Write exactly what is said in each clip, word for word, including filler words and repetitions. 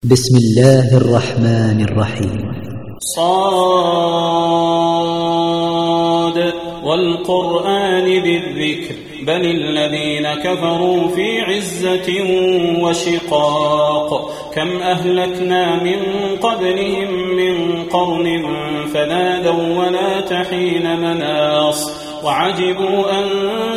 بسم الله الرحمن الرحيم. صاد والقرآن بالذكر بل الذين كفروا في عزة وشقاق كم أهلكنا من قبلهم من قرن فنادوا ولا تحين مناص وعجبوا أن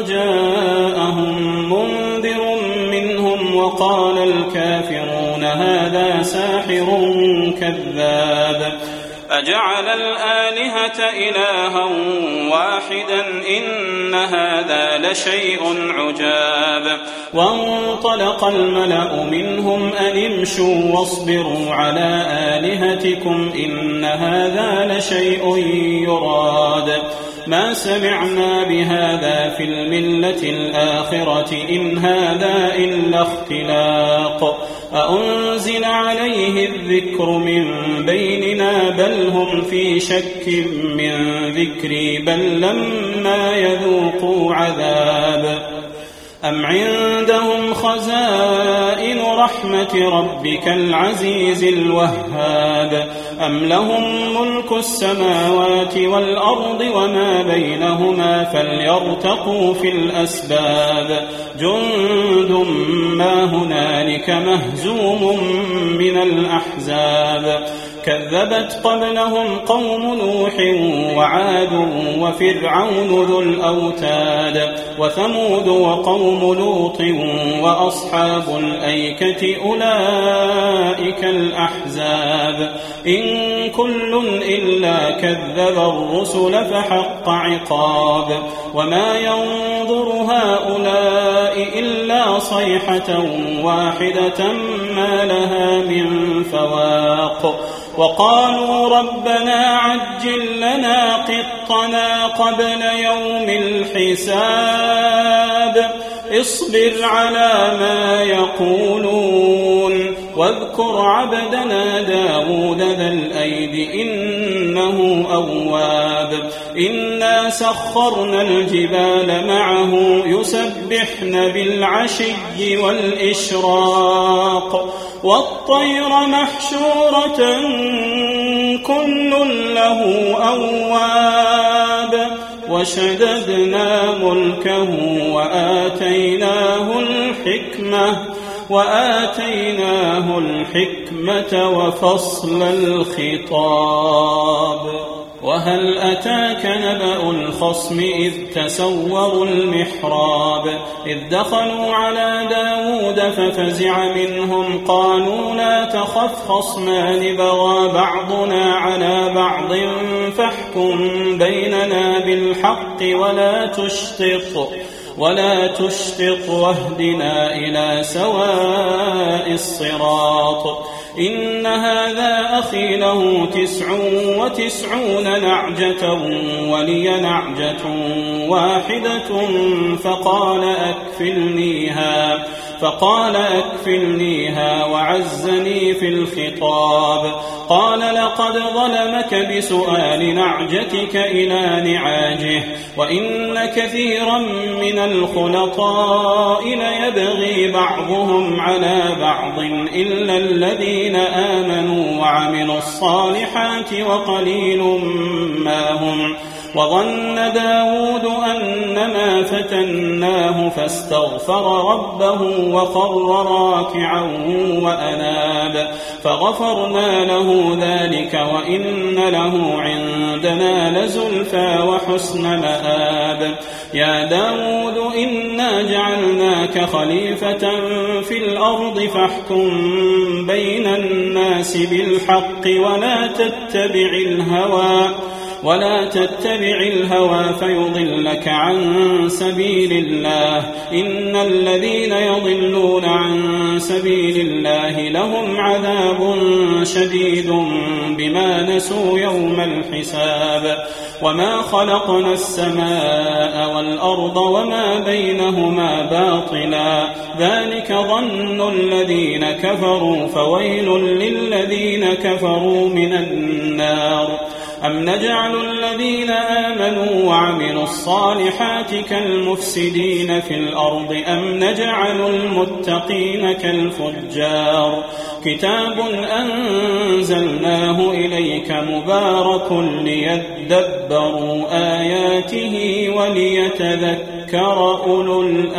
جاءهم منذر منهم وقال الكافرون هذا ساحر كذاب أجعل الآلهة إلها واحدا إن هذا لشيء عجاب وانطلق الملأ منهم أن امشوا واصبروا على آلهتكم إن هذا لشيء يراد ما سمعنا بهذا في الملة الآخرة إن هذا إلا اختلاق أأنزل عليه الذكر من بيننا بل هم في شك من ذكري بل لما يذوقوا عذاب أم عندهم خزائن رحمة ربك العزيز الوهاب أم لهم ملك السماوات والأرض وما بينهما فليرتقوا في الأسباب جند ما هنالك مهزوم من الأحزاب كذبت قبلهم قوم نوح وعاد وفرعون ذو الأوتاد وثمود وقوم لوط وأصحاب الأيكة أولئك الأحزاب إن كل إلا كذب الرسل فحق عقاب وما ينظر هؤلاء إلا صيحة واحدة ما لها من فواق وقالوا ربنا عجل لنا قطنا قبل يوم الحساب اصبر على ما يقولون واذكر عبدنا داود ذا الأيد إنه أواب إنا سخرنا الجبال معه يسبحن بالعشي والإشراق والطير محشورة كل له أواب وشددنا ملكه وآتيناه الحكمة وآتيناه الحكمة وفصل الخطاب وهل أتاك نبأ الخصم إذ تسوروا المحراب إذ دخلوا على داود ففزع منهم قالوا لا تخف خصمان بغى بعضنا على بعض فاحكم بيننا بالحق ولا تشطط ولا تشطط واهدنا إلى سواء الصراط إن هذا أخي له تسع وتسعون نعجة ولي نعجة واحدة فقال أكفلنيها فقال أكفلنيها وعزني في الخطاب قال لقد ظلمك بسؤال نعجتك إلى نعاجه وإن كثيرا من الخلطاء ليبغي بعضهم على بعض إلا الذين آمنوا وعملوا الصالحات وقليل ما هم وظن داود أنما فتناه فاستغفر ربه وخر راكعا وأناب فغفرنا له ذلك وإن له عندنا لزلفى وحسن مآب يا داود إنا جعلناك خليفة في الأرض فاحكم بين الناس بالحق ولا تتبع الهوى ولا تتبع الهوى فيضلك عن سبيل الله إن الذين يضلون عن سبيل الله لهم عذاب شديد بما نسوا يوم الحساب وما خلقنا السماء والأرض وما بينهما باطلا ذلك ظن الذين كفروا فويل للذين كفروا من النار أم نجعل الذين آمنوا وعملوا الصالحات كالمفسدين في الأرض أم نجعل المتقين كالفجار كتاب أنزلناه إليك مبارك ليدبروا آياته وليتذكر أولو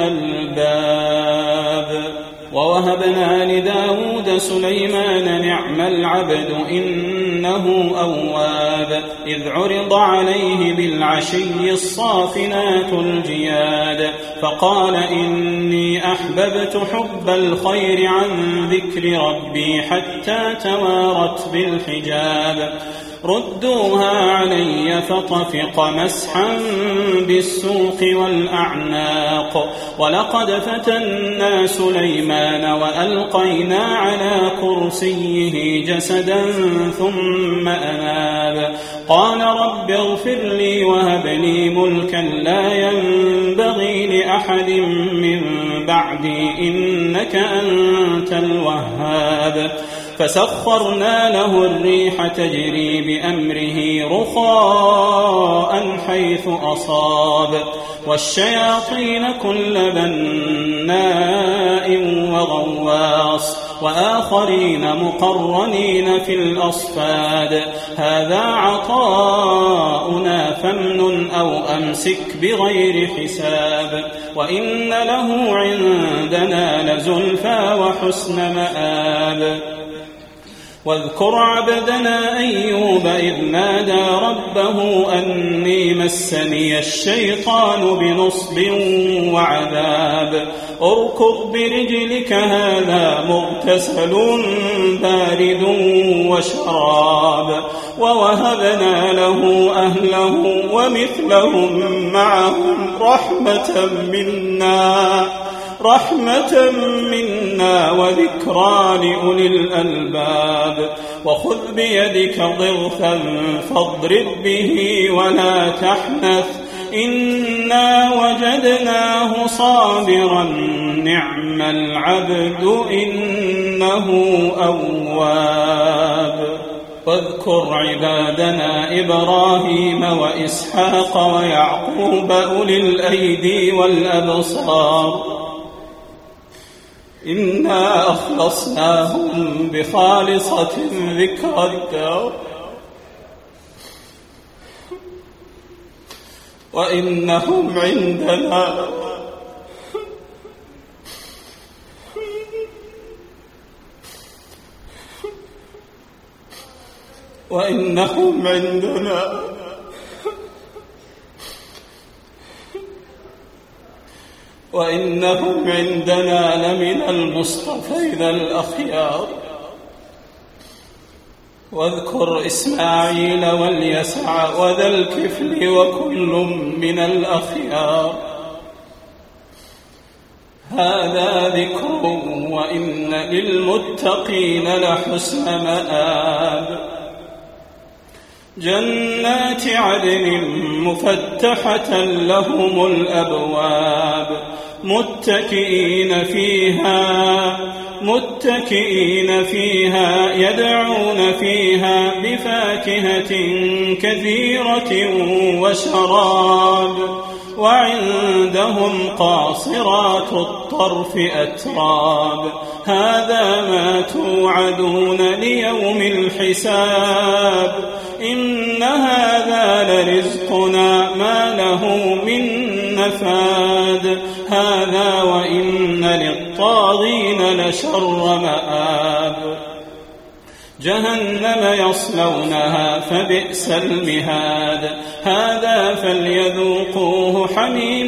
الألباب. ووهبنا لداود سليمان نعم العبد إنه أواب إذ عرض عليه بالعشي الصافنات الجياد فقال إني أحببت حب الخير عن ذكر ربي حتى توارت بالحجاب ردوها علي فطفق مسحا بالسوق والأعناق ولقد فتنا سليمان وألقينا على كرسيه جسدا ثم أناب قال رب اغفر لي وهب لي ملكا لا ينبغي لأحد من بعدي إنك أنت الوهاب فسخرنا له الريح تجري بأمره رخاء حيث أصاب والشياطين كل بناء وغواص وآخرين مقرنين في الأصفاد هذا عطاؤنا فامنن أو أمسك بغير حساب وإن له عندنا لزلفى وحسن مآب واذكر عبدنا أيوب إذ نادى ربه أني مسني الشيطان بنصب وعذاب اركض برجلك هذا مغتسل بارد وشراب ووهبنا له أهله ومثلهم معهم رحمة منا رحمة منا وذكرى لأولي الألباب وخذ بيدك ضغثا فاضرب به ولا تحنث إنا وجدناه صابرا نعم العبد إنه أواب واذكر عبادنا إبراهيم وإسحاق ويعقوب أولي الأيدي والأبصار إنا أخلصناهم بخالصة ذكر الدار وإنهم عندنا وإنهم عندنا وإنهم عندنا لمن المصطفين الأخيار واذكر إسماعيل واليسع وذا الكفل وكل من الأخيار هذا ذكر وإن للمتقين لحسن مآب جنات عدن مفتحة لهم الأبواب متكئين فيها متكئين فيها يدعون فيها بفاكهة كثيرة وشراب وعندهم قاصرات الطرف أتراب هذا ما توعدون ليوم الحساب إن هذا لرزقنا ما له من نفاد هذا وإن للطاغين لشر مآب جهنم يصلونها فبئس المهاد هذا فليذوقوه حميم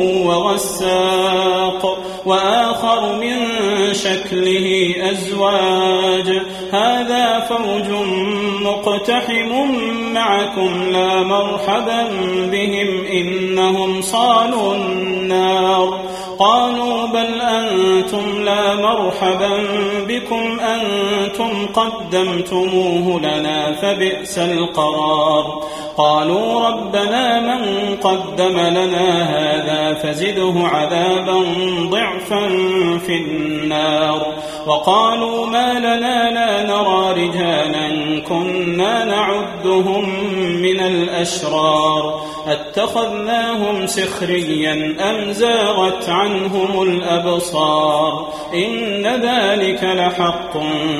وغساق وآخر من شكله أزواج هذا فوج مقتحم معكم لا مرحبا بهم إنهم صالوا النار قالوا بل أنتم لا مرحبا بكم أنتم قدمتموه لنا فبئس القرار قالوا ربنا من قدم لنا هذا فزده عذابا ضعفا في النار وقالوا ما لنا لا نرى رجالا كنا نعدهم من الأشرار أتخذناهم سخريا أم زاغت عنهم الأبصار إن ذلك لحق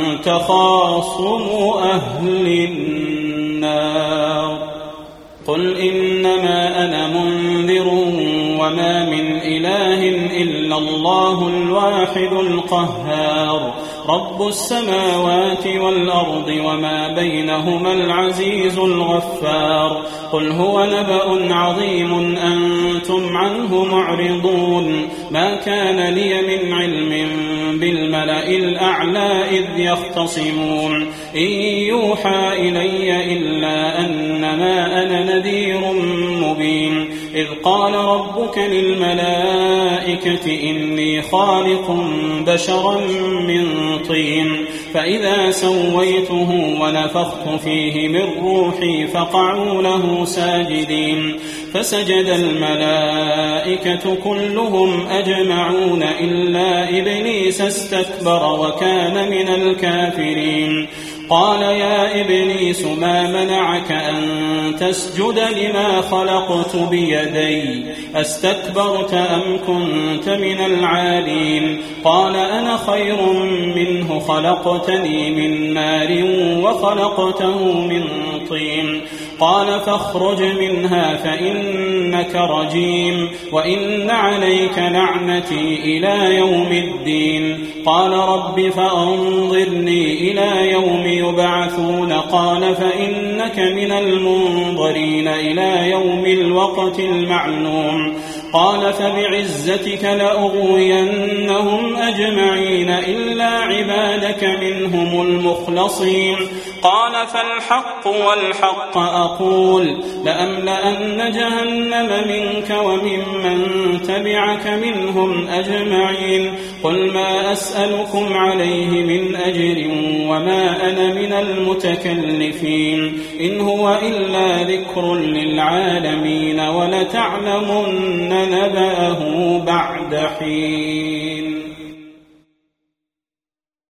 تخاصم أهل النار قل إنما أنا منذر وما من إله إلا الله الواحد القهار رب السماوات والأرض وما بينهما العزيز الغفار قل هو نبأ عظيم أنتم عنه معرضون ما كان لي من علم بالملأ الأعلى إذ يختصمون إن يوحى إلي إلا أنما أنا نذير مبين إذ قال ربك للملائكة إني خالق بشرا من طين فإذا سويته ونفخت فيه من روحي فقعوا له ساجدين فسجد الملائكة كلهم أجمعون إلا إبليس استكبر وكان من الكافرين قال يا إبليس ما منعك أن تسجد لما خلقت بيدي أستكبرت أم كنت من العالين قال أنا خير منه خلقتني من نار وخلقته من طين قال فاخرج منها فإنك رجيم وإن عليك لعنتي إلى يوم الدين قال رب فأنظرني إلى يوم يبعثون قال فإنك من المنظرين إلى يوم الوقت المعلوم قال فبعزتك لأغوينهم أجمعين إلا عبادك منهم المخلصين قال فالحق والحق أقول لأملأن جهنم منك وممن تبعك منهم أجمعين قل ما أسألكم عليه من أجر وما أنا من المتكلفين إن هو إلا ذكر للعالمين ولتعلمن نبأه بعد حين